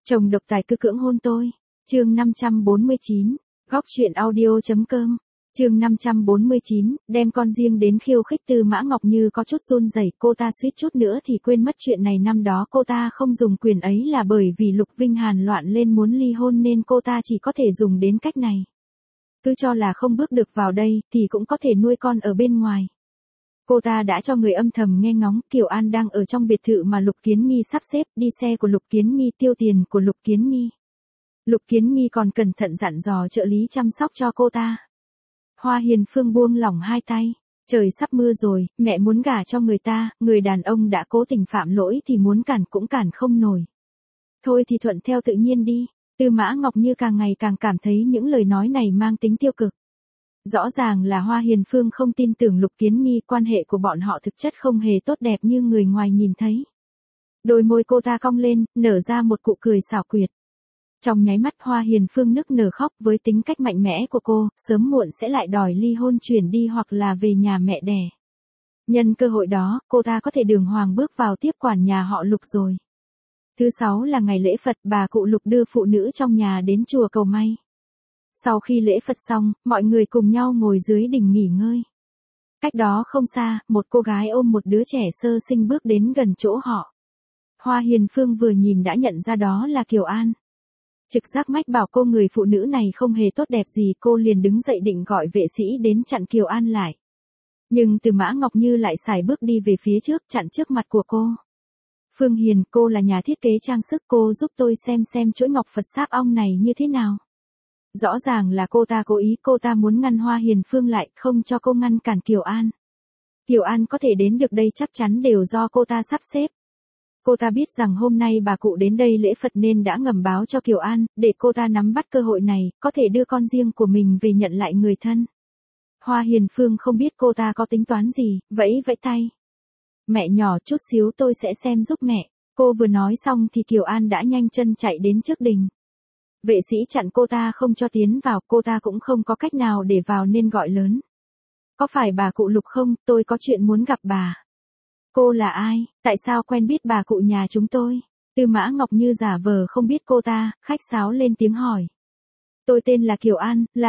Chồng độc tài cứ cưỡng hôn tôi. Chương 549, góc truyện audio.com. Chương 549, đem con riêng đến khiêu khích. Tư Mã Ngọc Như có chút run rẩy, cô ta suýt chút nữa thì quên mất chuyện này. Năm đó cô ta không dùng quyền ấy là bởi vì Lục Vinh Hàn loạn lên muốn ly hôn nên cô ta chỉ có thể dùng đến cách này. Cứ cho là không bước được vào đây thì cũng có thể nuôi con ở bên ngoài. Cô ta đã cho người âm thầm nghe ngóng. Kiều An đang ở trong biệt thự mà Lục Kiến Nghi sắp xếp, đi xe của Lục Kiến Nghi, tiêu tiền của Lục Kiến Nghi. Lục Kiến Nghi còn cẩn thận dặn dò trợ lý chăm sóc cho cô ta. Hoa Hiền Phương buông lỏng hai tay. Trời sắp mưa rồi, mẹ muốn gả cho người ta, người đàn ông đã cố tình phạm lỗi thì muốn cản cũng cản không nổi. Thôi thì thuận theo tự nhiên đi. Tư Mã Ngọc Như càng ngày càng cảm thấy những lời nói này mang tính tiêu cực. Rõ ràng là Hoa Hiền Phương không tin tưởng Lục Kiến Nghi, quan hệ của bọn họ thực chất không hề tốt đẹp như người ngoài nhìn thấy. Đôi môi cô ta cong lên, nở ra một nụ cười xảo quyệt. Trong nháy mắt Hoa Hiền Phương nức nở khóc. Với tính cách mạnh mẽ của cô, sớm muộn sẽ lại đòi ly hôn chuyển đi hoặc là về nhà mẹ đẻ. Nhân cơ hội đó, cô ta có thể đường hoàng bước vào tiếp quản nhà họ Lục rồi. Thứ 6 là ngày lễ Phật, bà cụ Lục đưa phụ nữ trong nhà đến chùa cầu may. Sau khi lễ Phật xong, mọi người cùng nhau ngồi dưới đình nghỉ ngơi. Cách đó không xa, một cô gái ôm một đứa trẻ sơ sinh bước đến gần chỗ họ. Hoa Hiền Phương vừa nhìn đã nhận ra đó là Kiều An. Trực giác mách bảo cô người phụ nữ này không hề tốt đẹp gì, cô liền đứng dậy định gọi vệ sĩ đến chặn Kiều An lại. Nhưng Tư Mã Ngọc Như lại sải bước đi về phía trước, chặn trước mặt của cô. Phương Hiền, cô là nhà thiết kế trang sức, cô giúp tôi xem chuỗi ngọc Phật sáp ong này như thế nào. Rõ ràng là cô ta cố ý, cô ta muốn ngăn Hoa Hiền Phương lại, không cho cô ngăn cản Kiều An. Kiều An có thể đến được đây chắc chắn đều do cô ta sắp xếp. Cô ta biết rằng hôm nay bà cụ đến đây lễ Phật nên đã ngầm báo cho Kiều An, để cô ta nắm bắt cơ hội này, có thể đưa con riêng của mình về nhận lại người thân. Hoa Hiền Phương không biết cô ta có tính toán gì, vẫy tay. Mẹ nhỏ, chút xíu tôi sẽ xem giúp mẹ. Cô vừa nói xong thì Kiều An đã nhanh chân chạy đến trước đình. Vệ sĩ chặn cô ta không cho tiến vào, cô ta cũng không có cách nào để vào nên gọi lớn. Có phải bà cụ Lục không, tôi có chuyện muốn gặp bà. Cô là ai, tại sao quen biết bà cụ nhà chúng tôi? Tư Mã Ngọc Như giả vờ không biết cô ta, khách sáo lên tiếng hỏi. Tôi tên là Kiều An, là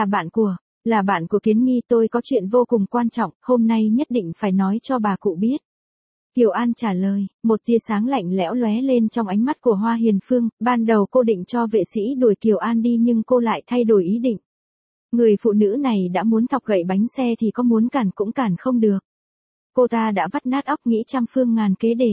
bạn của Kiến Nghi, tôi có chuyện vô cùng quan trọng, hôm nay nhất định phải nói cho bà cụ biết. Kiều An trả lời, một tia sáng lạnh lẽo lóe lên trong ánh mắt của Hoa Hiền Phương. Ban đầu cô định cho vệ sĩ đuổi Kiều An đi nhưng cô lại thay đổi ý định. Người phụ nữ này đã muốn thọc gậy bánh xe thì có muốn cản cũng cản không được. Cô ta đã vắt nát óc nghĩ trăm phương ngàn kế để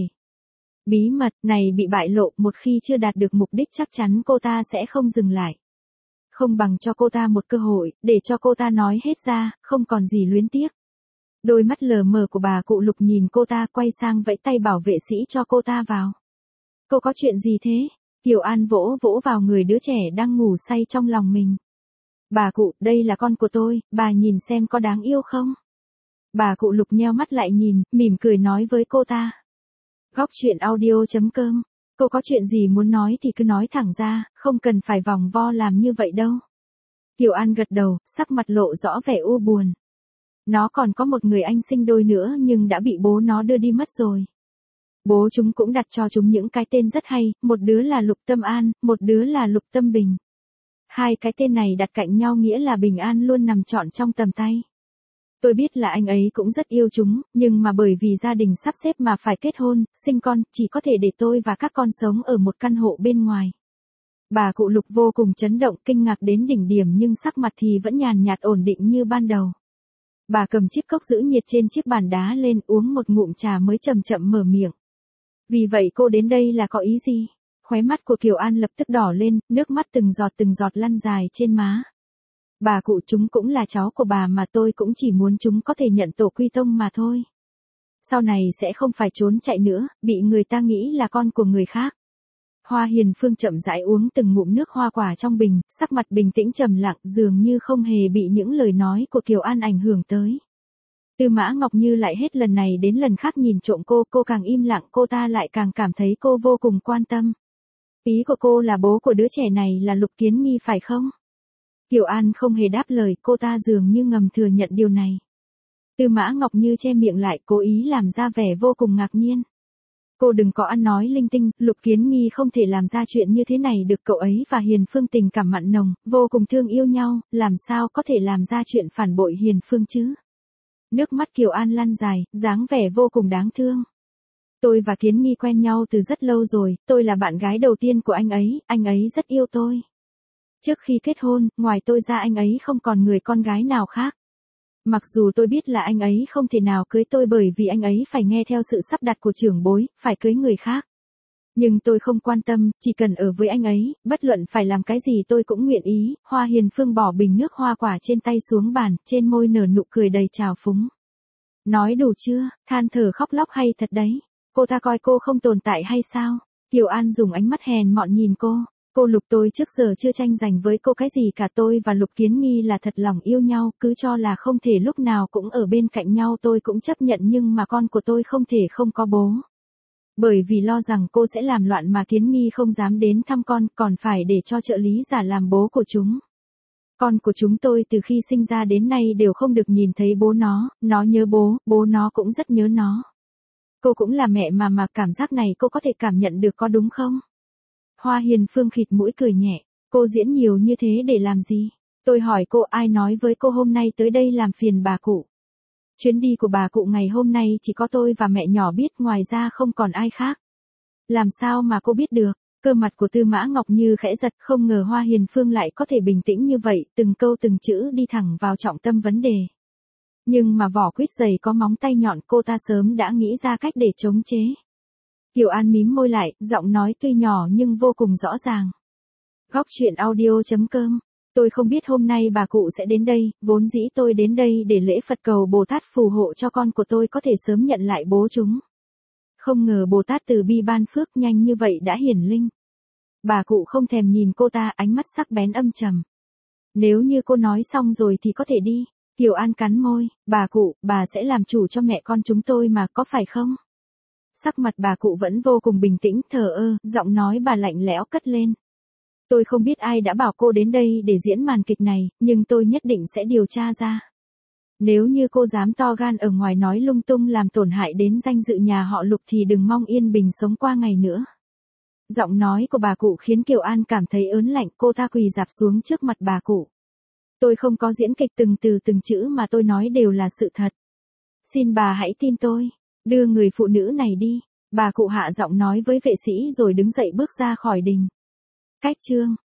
bí mật này bị bại lộ, một khi chưa đạt được mục đích chắc chắn cô ta sẽ không dừng lại. Không bằng cho cô ta một cơ hội, để cho cô ta nói hết ra, không còn gì luyến tiếc. Đôi mắt lờ mờ của bà cụ Lục nhìn cô ta, quay sang vẫy tay bảo vệ sĩ cho cô ta vào. Cô có chuyện gì thế? Kiều An vỗ vào người đứa trẻ đang ngủ say trong lòng mình. Bà cụ, đây là con của tôi, bà nhìn xem có đáng yêu không? Bà cụ Lục nheo mắt lại nhìn, mỉm cười nói với cô ta. Góc truyện audio.com. Cô có chuyện gì muốn nói thì cứ nói thẳng ra, không cần phải vòng vo làm như vậy đâu. Kiều An gật đầu, sắc mặt lộ rõ vẻ u buồn. Nó còn có một người anh sinh đôi nữa nhưng đã bị bố nó đưa đi mất rồi. Bố chúng cũng đặt cho chúng những cái tên rất hay, một đứa là Lục Tâm An, một đứa là Lục Tâm Bình. Hai cái tên này đặt cạnh nhau nghĩa là bình an luôn nằm trọn trong tầm tay. Tôi biết là anh ấy cũng rất yêu chúng, nhưng mà bởi vì gia đình sắp xếp mà phải kết hôn, sinh con, chỉ có thể để tôi và các con sống ở một căn hộ bên ngoài. Bà cụ Lục vô cùng chấn động, kinh ngạc đến đỉnh điểm nhưng sắc mặt thì vẫn nhàn nhạt ổn định như ban đầu. Bà cầm chiếc cốc giữ nhiệt trên chiếc bàn đá lên, uống một ngụm trà mới chậm chậm mở miệng. Vì vậy cô đến đây là có ý gì? Khóe mắt của Kiều An lập tức đỏ lên, nước mắt từng giọt lăn dài trên má. Bà cụ, chúng cũng là cháu của bà mà, tôi cũng chỉ muốn chúng có thể nhận tổ quy tông mà thôi. Sau này sẽ không phải trốn chạy nữa, bị người ta nghĩ là con của người khác. Hoa Hiền Phương chậm rãi uống từng ngụm nước hoa quả trong bình, sắc mặt bình tĩnh trầm lặng, dường như không hề bị những lời nói của Kiều An ảnh hưởng tới. Tư Mã Ngọc Như lại hết lần này đến lần khác nhìn trộm cô càng im lặng, cô ta lại càng cảm thấy cô vô cùng quan tâm. Ý của cô là bố của đứa trẻ này là Lục Kiến Nghi phải không? Kiều An không hề đáp lời, cô ta dường như ngầm thừa nhận điều này. Tư Mã Ngọc Như che miệng lại, cố ý làm ra vẻ vô cùng ngạc nhiên. Cô đừng có ăn nói linh tinh, Lục Kiến Nghi không thể làm ra chuyện như thế này được, cậu ấy và Hiền Phương tình cảm mặn nồng, vô cùng thương yêu nhau, làm sao có thể làm ra chuyện phản bội Hiền Phương chứ? Nước mắt Kiều An lăn dài, dáng vẻ vô cùng đáng thương. Tôi và Kiến Nghi quen nhau từ rất lâu rồi, tôi là bạn gái đầu tiên của anh ấy rất yêu tôi. Trước khi kết hôn, ngoài tôi ra anh ấy không còn người con gái nào khác. Mặc dù tôi biết là anh ấy không thể nào cưới tôi bởi vì anh ấy phải nghe theo sự sắp đặt của trưởng bối, phải cưới người khác. Nhưng tôi không quan tâm, chỉ cần ở với anh ấy, bất luận phải làm cái gì tôi cũng nguyện ý. Hoa Hiền Phương bỏ bình nước hoa quả trên tay xuống bàn, trên môi nở nụ cười đầy trào phúng. Nói đủ chưa, than thở khóc lóc hay thật đấy. Cô ta coi cô không tồn tại hay sao? Kiều An dùng ánh mắt hèn mọn nhìn cô. Cô Lục, tôi trước giờ chưa tranh giành với cô cái gì cả, tôi và Lục Kiến Nghi là thật lòng yêu nhau, cứ cho là không thể lúc nào cũng ở bên cạnh nhau tôi cũng chấp nhận, nhưng mà con của tôi không thể không có bố. Bởi vì lo rằng cô sẽ làm loạn mà Kiến Nghi không dám đến thăm con, còn phải để cho trợ lý giả làm bố của chúng. Con của chúng tôi từ khi sinh ra đến nay đều không được nhìn thấy bố nó nhớ bố nó cũng rất nhớ nó. Cô cũng là mẹ mà cảm giác này cô có thể cảm nhận được có đúng không? Hoa Hiền Phương khịt mũi cười nhẹ, cô diễn nhiều như thế để làm gì? Tôi hỏi cô, ai nói với cô hôm nay tới đây làm phiền bà cụ? Chuyến đi của bà cụ ngày hôm nay chỉ có tôi và mẹ nhỏ biết, ngoài ra không còn ai khác. Làm sao mà cô biết được? Cơ mặt của Tư Mã Ngọc Như khẽ giật, không ngờ Hoa Hiền Phương lại có thể bình tĩnh như vậy, từng câu từng chữ đi thẳng vào trọng tâm vấn đề. Nhưng mà vỏ quýt dày có móng tay nhọn, cô ta sớm đã nghĩ ra cách để chống chế. Kiều An mím môi lại, giọng nói tuy nhỏ nhưng vô cùng rõ ràng. Góc truyện audio.com. Tôi không biết hôm nay bà cụ sẽ đến đây, vốn dĩ tôi đến đây để lễ Phật cầu Bồ Tát phù hộ cho con của tôi có thể sớm nhận lại bố chúng. Không ngờ Bồ Tát từ bi ban phước nhanh như vậy đã hiển linh. Bà cụ không thèm nhìn cô ta, ánh mắt sắc bén âm trầm. Nếu như cô nói xong rồi thì có thể đi. Kiều An cắn môi, bà cụ, bà sẽ làm chủ cho mẹ con chúng tôi mà, có phải không? Sắc mặt bà cụ vẫn vô cùng bình tĩnh, thờ ơ, giọng nói bà lạnh lẽo cất lên. Tôi không biết ai đã bảo cô đến đây để diễn màn kịch này, nhưng tôi nhất định sẽ điều tra ra. Nếu như cô dám to gan ở ngoài nói lung tung làm tổn hại đến danh dự nhà họ Lục thì đừng mong yên bình sống qua ngày nữa. Giọng nói của bà cụ khiến Kiều An cảm thấy ớn lạnh, cô ta quỳ rạp xuống trước mặt bà cụ. Tôi không có diễn kịch, từng từ từng chữ mà tôi nói đều là sự thật. Xin bà hãy tin tôi, đưa người phụ nữ này đi. Bà cụ hạ giọng nói với vệ sĩ rồi đứng dậy bước ra khỏi đình. Cách chương